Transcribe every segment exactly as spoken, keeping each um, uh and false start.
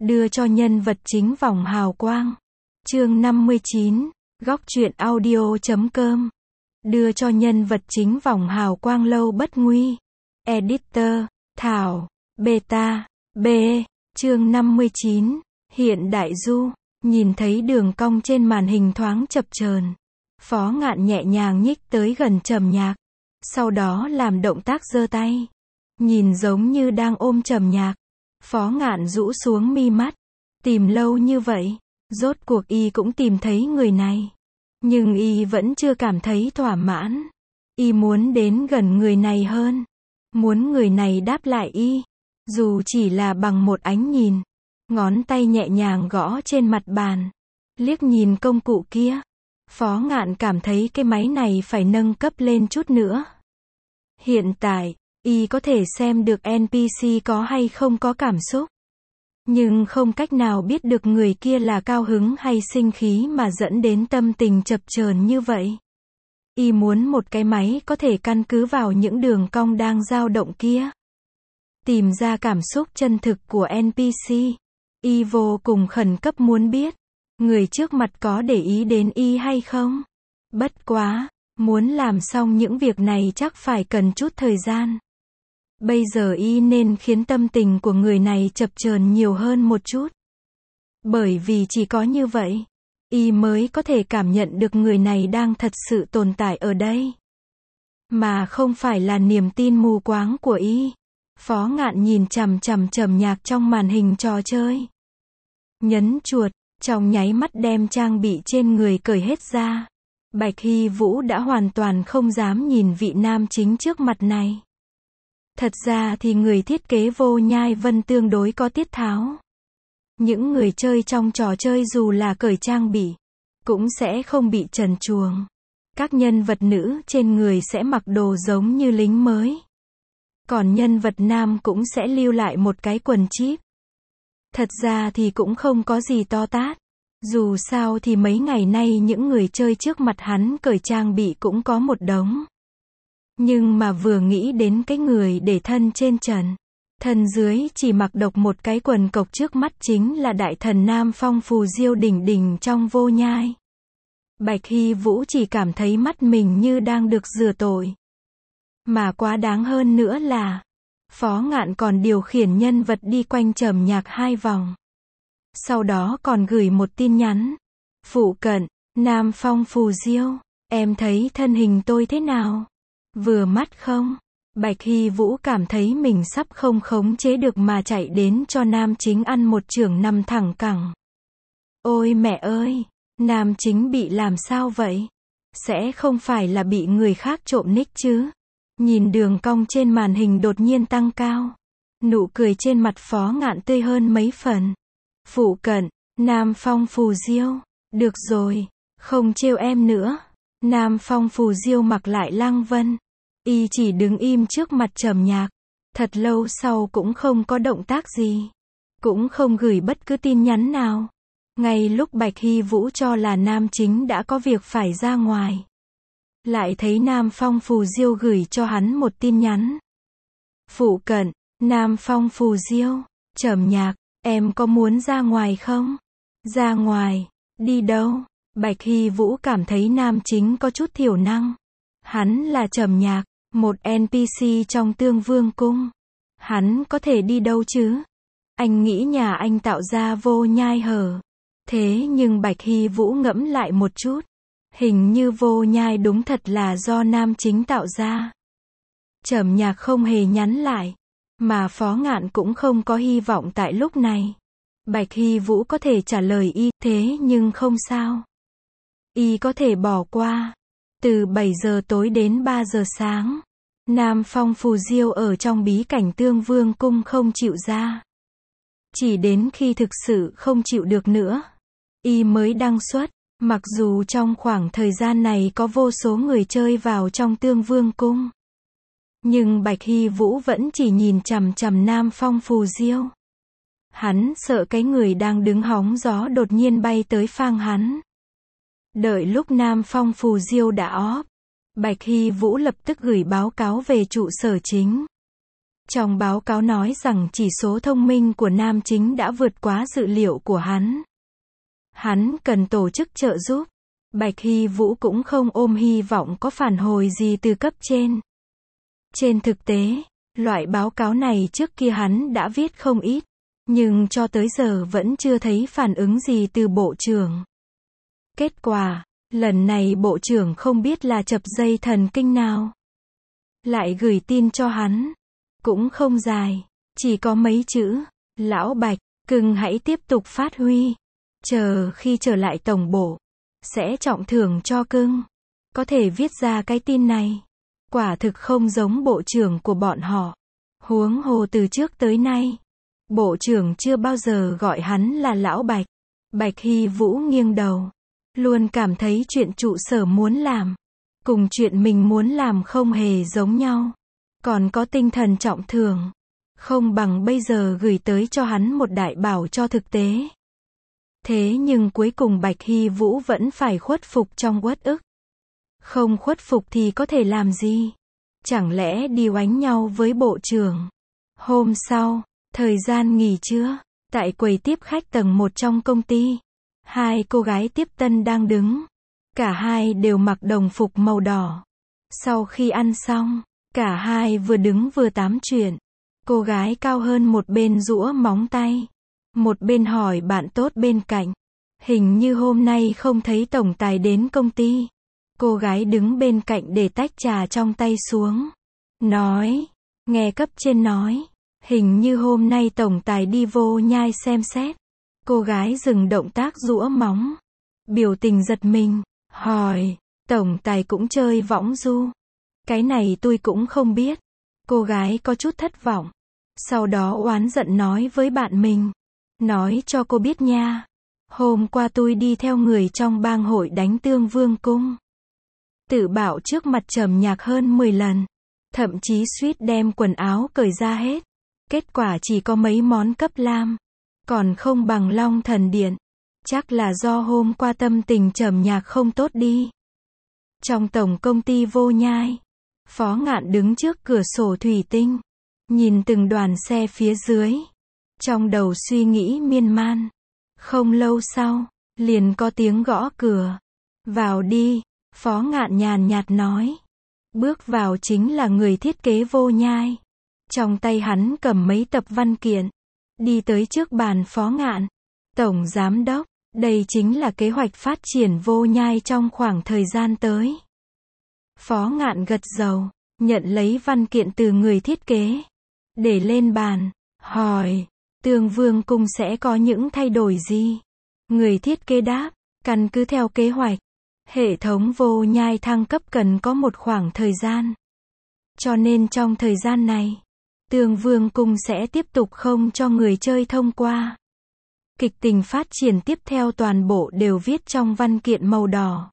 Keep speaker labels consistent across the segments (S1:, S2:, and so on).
S1: đưa cho nhân vật chính vòng hào quang. Chương năm mươi chín, góc truyện audio chấm com. Đưa cho nhân vật chính vòng hào quang lâu bất nguy. Editor, Thảo, Beta, B. Chương năm mươi chín, hiện đại du. Nhìn thấy đường cong trên màn hình thoáng chập chờn, Phó Ngạn nhẹ nhàng nhích tới gần Trầm Nhạc, sau đó làm động tác giơ tay, nhìn giống như đang ôm Trầm Nhạc. Phó Ngạn rũ xuống mi mắt, tìm lâu như vậy, rốt cuộc y cũng tìm thấy người này, nhưng y vẫn chưa cảm thấy thỏa mãn. Y muốn đến gần người này hơn, muốn người này đáp lại y, dù chỉ là bằng một ánh nhìn. Ngón tay nhẹ nhàng gõ trên mặt bàn, liếc nhìn công cụ kia. Phó Ngạn cảm thấy cái máy này phải nâng cấp lên chút nữa. Hiện tại, y có thể xem được en pê xê có hay không có cảm xúc, nhưng không cách nào biết được người kia là cao hứng hay sinh khí mà dẫn đến tâm tình chập chờn như vậy. Y muốn một cái máy có thể căn cứ vào những đường cong đang dao động kia, tìm ra cảm xúc chân thực của en pê xê. Y vô cùng khẩn cấp muốn biết, người trước mặt có để ý đến y hay không. Bất quá, muốn làm xong những việc này chắc phải cần chút thời gian. Bây giờ y nên khiến tâm tình của người này chập chờn nhiều hơn một chút. Bởi vì chỉ có như vậy, y mới có thể cảm nhận được người này đang thật sự tồn tại ở đây, mà không phải là niềm tin mù quáng của y. Phó Ngạn nhìn chằm chằm Trầm Nhạc trong màn hình trò chơi. Nhấn chuột, trong nháy mắt đem trang bị trên người cởi hết ra. Bạch Hy Vũ đã hoàn toàn không dám nhìn vị nam chính trước mặt này. Thật ra thì người thiết kế Vô Nhai Vân tương đối có tiết tháo. Những người chơi trong trò chơi dù là cởi trang bị, cũng sẽ không bị trần truồng. Các nhân vật nữ trên người sẽ mặc đồ giống như lính mới. Còn nhân vật nam cũng sẽ lưu lại một cái quần chíp. Thật ra thì cũng không có gì to tát. Dù sao thì mấy ngày nay những người chơi trước mặt hắn cởi trang bị cũng có một đống. Nhưng mà vừa nghĩ đến cái người để thân trên trần, thân dưới chỉ mặc độc một cái quần cộc trước mắt chính là đại thần Nam Phong Phù Diêu đỉnh đỉnh trong Vô Nhai. Bạch Hy Vũ chỉ cảm thấy mắt mình như đang được rửa tội. Mà quá đáng hơn nữa là, Phó Ngạn còn điều khiển nhân vật đi quanh Trầm Nhạc hai vòng. Sau đó còn gửi một tin nhắn. Phụ cận, Nam Phong Phù Diêu, em thấy thân hình tôi thế nào? Vừa mắt không? Bạch Hy Vũ cảm thấy mình sắp không khống chế được mà chạy đến cho nam chính ăn một chưởng nằm thẳng cẳng. Ôi mẹ ơi, nam chính bị làm sao vậy? Sẽ không phải là bị người khác trộm nick chứ? Nhìn đường cong trên màn hình đột nhiên tăng cao. Nụ cười trên mặt Phó Ngạn tươi hơn mấy phần. Phụ cận, Nam Phong Phù Diêu. Được rồi, không trêu em nữa. Nam Phong Phù Diêu mặc lại Lăng Vân. Y chỉ đứng im trước mặt Trầm Nhạc. Thật lâu sau cũng không có động tác gì. Cũng không gửi bất cứ tin nhắn nào. Ngay lúc Bạch Hy Vũ cho là nam chính đã có việc phải ra ngoài, lại thấy Nam Phong Phù Diêu gửi cho hắn một tin nhắn. Phụ cận, Nam Phong Phù Diêu. Trầm Nhạc, em có muốn ra ngoài không? Ra ngoài? Đi đâu? Bạch Hy Vũ cảm thấy nam chính có chút thiểu năng. Hắn là Trầm Nhạc, một en pê xê trong Tương Vương Cung. Hắn có thể đi đâu chứ? Anh nghĩ nhà anh tạo ra Vô Nhai hở. Thế nhưng Bạch Hy Vũ ngẫm lại một chút. Hình như Vô Nhai đúng thật là do nam chính tạo ra. Trầm Nhạc không hề nhắn lại. Mà Phó Ngạn cũng không có hy vọng tại lúc này. Bạch Hy Vũ có thể trả lời y, thế nhưng không sao. Y có thể bỏ qua. Từ bảy giờ tối đến ba giờ sáng, Nam Phong Phù Diêu ở trong bí cảnh Tương Vương Cung không chịu ra. Chỉ đến khi thực sự không chịu được nữa, y mới đăng xuất. Mặc dù trong khoảng thời gian này có vô số người chơi vào trong Tương Vương Cung, nhưng Bạch Hy Vũ vẫn chỉ nhìn chằm chằm Nam Phong Phù Diêu. Hắn sợ cái người đang đứng hóng gió đột nhiên bay tới phang hắn. Đợi lúc Nam Phong Phù Diêu đã off, Bạch Hy Vũ lập tức gửi báo cáo về trụ sở chính. Trong báo cáo nói rằng chỉ số thông minh của nam chính đã vượt quá dự liệu của hắn. Hắn cần tổ chức trợ giúp. Bạch Hy Vũ cũng không ôm hy vọng có phản hồi gì từ cấp trên. Trên thực tế, loại báo cáo này trước kia hắn đã viết không ít, nhưng cho tới giờ vẫn chưa thấy phản ứng gì từ bộ trưởng. Kết quả, lần này bộ trưởng không biết là chập dây thần kinh nào, lại gửi tin cho hắn. Cũng không dài, chỉ có mấy chữ: Lão Bạch, cưng hãy tiếp tục phát huy. Chờ khi trở lại tổng bộ, sẽ trọng thưởng cho cưng. Có thể viết ra cái tin này. Quả thực không giống bộ trưởng của bọn họ. Huống hồ từ trước tới nay, bộ trưởng chưa bao giờ gọi hắn là Lão Bạch. Bạch Hy Vũ nghiêng đầu, luôn cảm thấy chuyện trụ sở muốn làm, cùng chuyện mình muốn làm không hề giống nhau. Còn có tinh thần trọng thưởng, không bằng bây giờ gửi tới cho hắn một đại bảo cho thực tế. Thế nhưng cuối cùng Bạch Hy Vũ vẫn phải khuất phục trong uất ức. Không khuất phục thì có thể làm gì? Chẳng lẽ đi oánh nhau với bộ trưởng? Hôm sau, thời gian nghỉ trưa, tại quầy tiếp khách tầng một trong công ty, hai cô gái tiếp tân đang đứng. Cả hai đều mặc đồng phục màu đỏ. Sau khi ăn xong, cả hai vừa đứng vừa tám chuyện. Cô gái cao hơn một bên giũa móng tay, một bên hỏi bạn tốt bên cạnh: Hình như hôm nay không thấy tổng tài đến công ty. Cô gái đứng bên cạnh để tách trà trong tay xuống, nói: Nghe cấp trên nói, hình như hôm nay tổng tài đi Vô Nhai xem xét. Cô gái dừng động tác giũa móng, biểu tình giật mình, hỏi: Tổng tài cũng chơi võng du? Cái này tôi cũng không biết. Cô gái có chút thất vọng. Sau đó oán giận nói với bạn mình: Nói cho cô biết nha, hôm qua tôi đi theo người trong bang hội đánh Tương Vương cung. Tự bạo trước mặt Trầm Nhạc hơn mười lần. Thậm chí suýt đem quần áo cởi ra hết. Kết quả chỉ có mấy món cấp lam. Còn không bằng Long Thần Điện. Chắc là do hôm qua tâm tình Trầm Nhạc không tốt đi. Trong tổng công ty Vô Nhai, Phó Ngạn đứng trước cửa sổ thủy tinh, nhìn từng đoàn xe phía dưới, trong đầu suy nghĩ miên man. Không lâu sau, liền có tiếng gõ cửa. Vào đi, Phó Ngạn nhàn nhạt nói. Bước vào chính là người thiết kế Vô Nhai. Trong tay hắn cầm mấy tập văn kiện, đi tới trước bàn Phó Ngạn. Tổng Giám đốc, đây chính là kế hoạch phát triển Vô Nhai trong khoảng thời gian tới. Phó Ngạn gật đầu, nhận lấy văn kiện từ người thiết kế, để lên bàn, hỏi: Tương Vương cung sẽ có những thay đổi gì? Người thiết kế đáp: Căn cứ theo kế hoạch, hệ thống Vô Nhai thăng cấp cần có một khoảng thời gian. Cho nên trong thời gian này, Tương Vương cung sẽ tiếp tục không cho người chơi thông qua. Kịch tình phát triển tiếp theo toàn bộ đều viết trong văn kiện màu đỏ.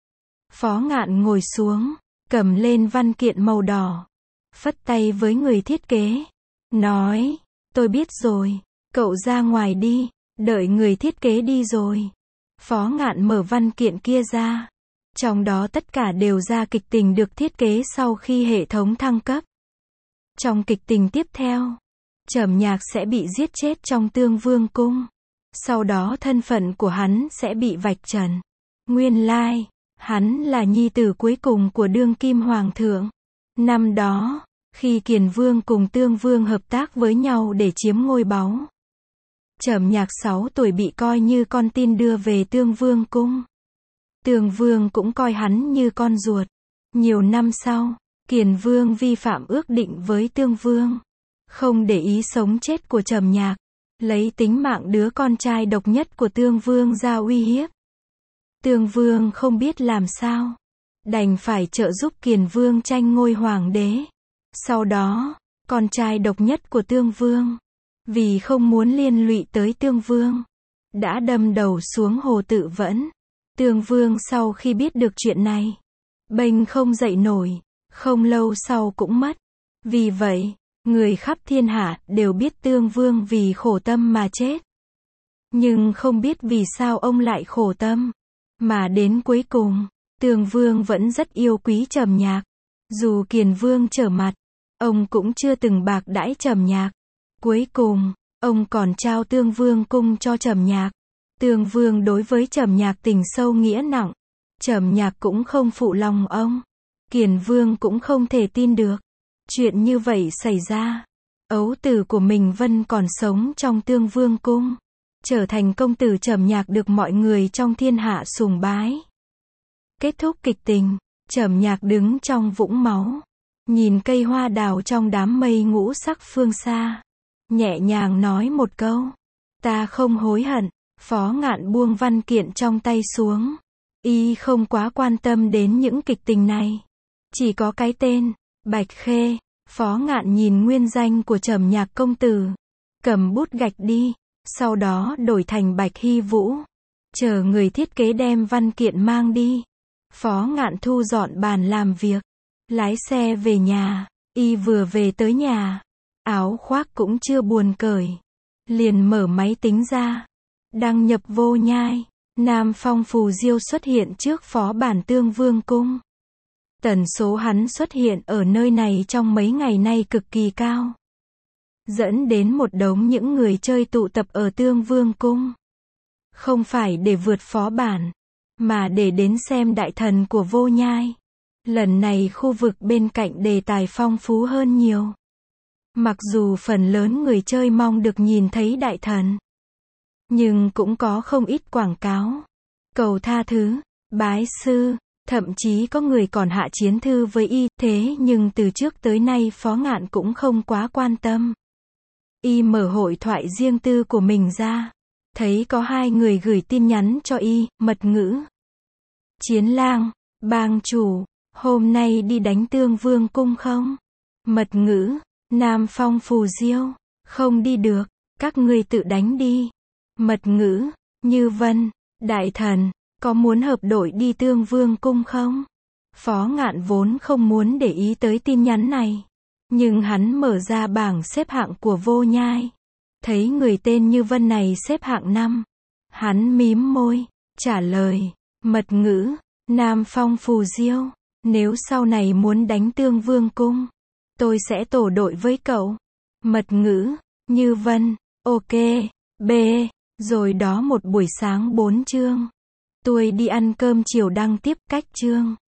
S1: Phó Ngạn ngồi xuống, cầm lên văn kiện màu đỏ, phất tay với người thiết kế, nói: Tôi biết rồi, cậu ra ngoài đi. Đợi người thiết kế đi rồi, Phó Ngạn mở văn kiện kia ra. Trong đó tất cả đều ra kịch tình được thiết kế sau khi hệ thống thăng cấp. Trong kịch tình tiếp theo, Trầm Nhạc sẽ bị giết chết trong Tương Vương cung. Sau đó thân phận của hắn sẽ bị vạch trần. Nguyên lai, hắn là nhi tử cuối cùng của đương kim hoàng thượng. Năm đó, khi Kiền Vương cùng Tương Vương hợp tác với nhau để chiếm ngôi báu, Trầm Nhạc sáu tuổi bị coi như con tin đưa về Tương Vương cung. Tương Vương cũng coi hắn như con ruột. Nhiều năm sau, Kiền Vương vi phạm ước định với Tương Vương, không để ý sống chết của Trầm Nhạc, lấy tính mạng đứa con trai độc nhất của Tương Vương ra uy hiếp. Tương Vương không biết làm sao, đành phải trợ giúp Kiền Vương tranh ngôi hoàng đế. Sau đó, con trai độc nhất của Tương Vương, vì không muốn liên lụy tới Tương Vương, đã đâm đầu xuống hồ tự vẫn. Tương Vương sau khi biết được chuyện này, bênh không dậy nổi, không lâu sau cũng mất. Vì vậy, người khắp thiên hạ đều biết Tương Vương vì khổ tâm mà chết. Nhưng không biết vì sao ông lại khổ tâm, mà đến cuối cùng, Tương Vương vẫn rất yêu quý Trầm Nhạc. Dù Kiền Vương trở mặt, Ông cũng chưa từng bạc đãi Trầm Nhạc. Cuối cùng, ông còn trao Tương Vương cung cho Trầm Nhạc. Tương Vương đối với Trầm Nhạc tình sâu nghĩa nặng. Trầm Nhạc cũng không phụ lòng ông. Kiền Vương cũng không thể tin được. Chuyện như vậy xảy ra. Ấu tử của mình Vân còn sống trong Tương Vương cung. Trở thành công tử Trầm Nhạc được mọi người trong thiên hạ sùng bái. Kết thúc kịch tình, Trầm Nhạc đứng trong vũng máu. Nhìn cây hoa đào trong đám mây ngũ sắc phương xa. Nhẹ nhàng nói một câu. Ta không hối hận. Phó Ngạn buông văn kiện trong tay xuống. Y không quá quan tâm đến những kịch tình này. Chỉ có cái tên, Bạch Khê. Phó Ngạn nhìn nguyên danh của Trầm Nhạc công tử. Cầm bút gạch đi. Sau đó đổi thành Bạch Hy Vũ. Chờ người thiết kế đem văn kiện mang đi. Phó Ngạn thu dọn bàn làm việc. Lái xe về nhà. Y vừa về tới nhà. Áo khoác cũng chưa buồn cởi. Liền mở máy tính ra. Đăng nhập Vô Nhai. Nam Phong Phù Diêu xuất hiện trước phó bản Tương Vương cung. Tần số hắn xuất hiện ở nơi này trong mấy ngày nay cực kỳ cao. Dẫn đến một đống những người chơi tụ tập ở Tương Vương cung. Không phải để vượt phó bản, mà để đến xem đại thần của Vô Nhai. Lần này khu vực bên cạnh đề tài phong phú hơn nhiều. Mặc dù phần lớn người chơi mong được nhìn thấy đại thần, nhưng cũng có không ít quảng cáo. Cầu tha thứ, bái sư, thậm chí có người còn hạ chiến thư với y, thế nhưng từ trước tới nay Phó Ngạn cũng không quá quan tâm. Y mở hội thoại riêng tư của mình ra. Thấy có hai người gửi tin nhắn cho y, mật ngữ. Chiến lang, bang chủ, hôm nay đi đánh Tương Vương cung không? Mật ngữ, Nam Phong Phù Diêu, không đi được, các ngươi tự đánh đi. Mật ngữ, Như Vân, đại thần, có muốn hợp đội đi Tương Vương cung không? Phó Ngạn vốn không muốn để ý tới tin nhắn này. Nhưng hắn mở ra bảng xếp hạng của Vô Nhai. Thấy người tên Như Vân này xếp hạng năm. Hắn mím môi, trả lời. Mật ngữ, Nam Phong Phù Diêu, nếu sau này muốn đánh Tương Vương cung, tôi sẽ tổ đội với cậu. Mật ngữ, Như Vân, ok, B, rồi đó một buổi sáng bốn chương. Tôi đi ăn cơm chiều đăng tiếp cách chương.